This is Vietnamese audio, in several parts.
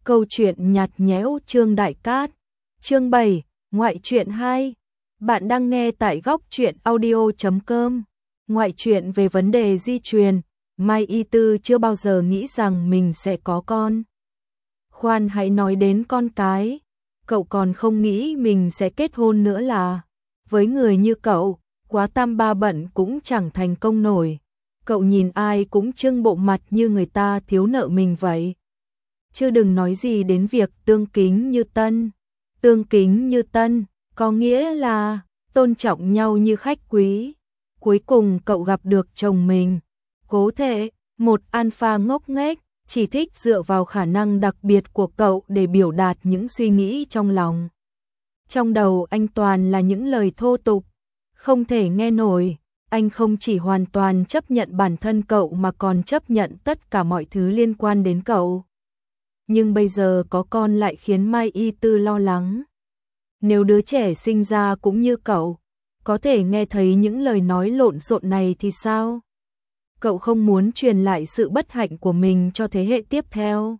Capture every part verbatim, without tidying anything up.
Câu chuyện nhạt nhẽo Trương Đại Cát. Chương bảy, ngoại truyện hai. Bạn đang nghe tại góc truyện audio chấm com. Ngoại truyện về vấn đề di truyền, Mai Y Tư chưa bao giờ nghĩ rằng mình sẽ có con. Khoan hãy nói đến con cái, cậu còn không nghĩ mình sẽ kết hôn nữa là. Với người như cậu, quá tam ba bận cũng chẳng thành công nổi. Cậu nhìn ai cũng trưng bộ mặt như người ta thiếu nợ mình vậy. Chứ đừng nói gì đến việc tương kính như tân. Tương kính như tân, có nghĩa là tôn trọng nhau như khách quý. Cuối cùng cậu gặp được chồng mình. Cố thể, một alpha ngốc nghếch, chỉ thích dựa vào khả năng đặc biệt của cậu để biểu đạt những suy nghĩ trong lòng. Trong đầu anh toàn là những lời thô tục, không thể nghe nổi. Anh không chỉ hoàn toàn chấp nhận bản thân cậu mà còn chấp nhận tất cả mọi thứ liên quan đến cậu. Nhưng bây giờ có con lại khiến Mai Y Tư lo lắng. Nếu đứa trẻ sinh ra cũng như cậu, có thể nghe thấy những lời nói lộn xộn này thì sao? Cậu không muốn truyền lại sự bất hạnh của mình cho thế hệ tiếp theo.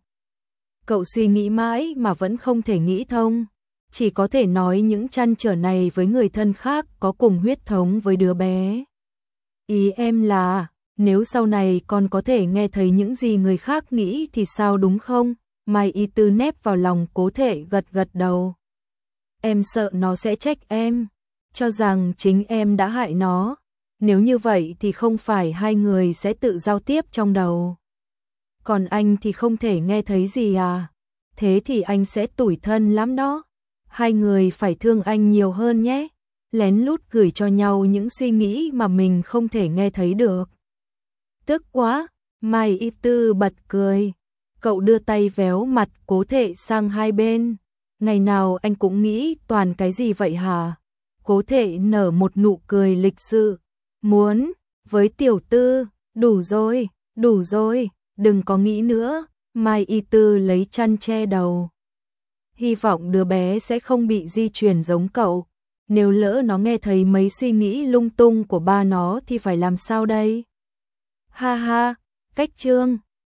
Cậu suy nghĩ mãi mà vẫn không thể nghĩ thông. Chỉ có thể nói những trăn trở này với người thân khác có cùng huyết thống với đứa bé. Ý em là, nếu sau này con có thể nghe thấy những gì người khác nghĩ thì sao đúng không? Mai Y Tư nép vào lòng Cố Thể gật gật đầu. Em sợ nó sẽ trách em, cho rằng chính em đã hại nó. Nếu như vậy thì không phải hai người sẽ tự giao tiếp trong đầu. Còn anh thì không thể nghe thấy gì à? Thế thì anh sẽ tủi thân lắm đó. Hai người phải thương anh nhiều hơn nhé. Lén lút gửi cho nhau những suy nghĩ mà mình không thể nghe thấy được. Tức quá, Mai Y Tư bật cười. Cậu đưa tay véo mặt Cố Thể sang hai bên. Ngày nào anh cũng nghĩ toàn cái gì vậy hả? Cố Thể nở một nụ cười lịch sự. Muốn, với tiểu tư, đủ rồi, đủ rồi, đừng có nghĩ nữa. Mai Y Tư lấy chăn che đầu. Hy vọng đứa bé sẽ không bị di truyền giống cậu. Nếu lỡ nó nghe thấy mấy suy nghĩ lung tung của ba nó thì phải làm sao đây? Ha ha, cách chương.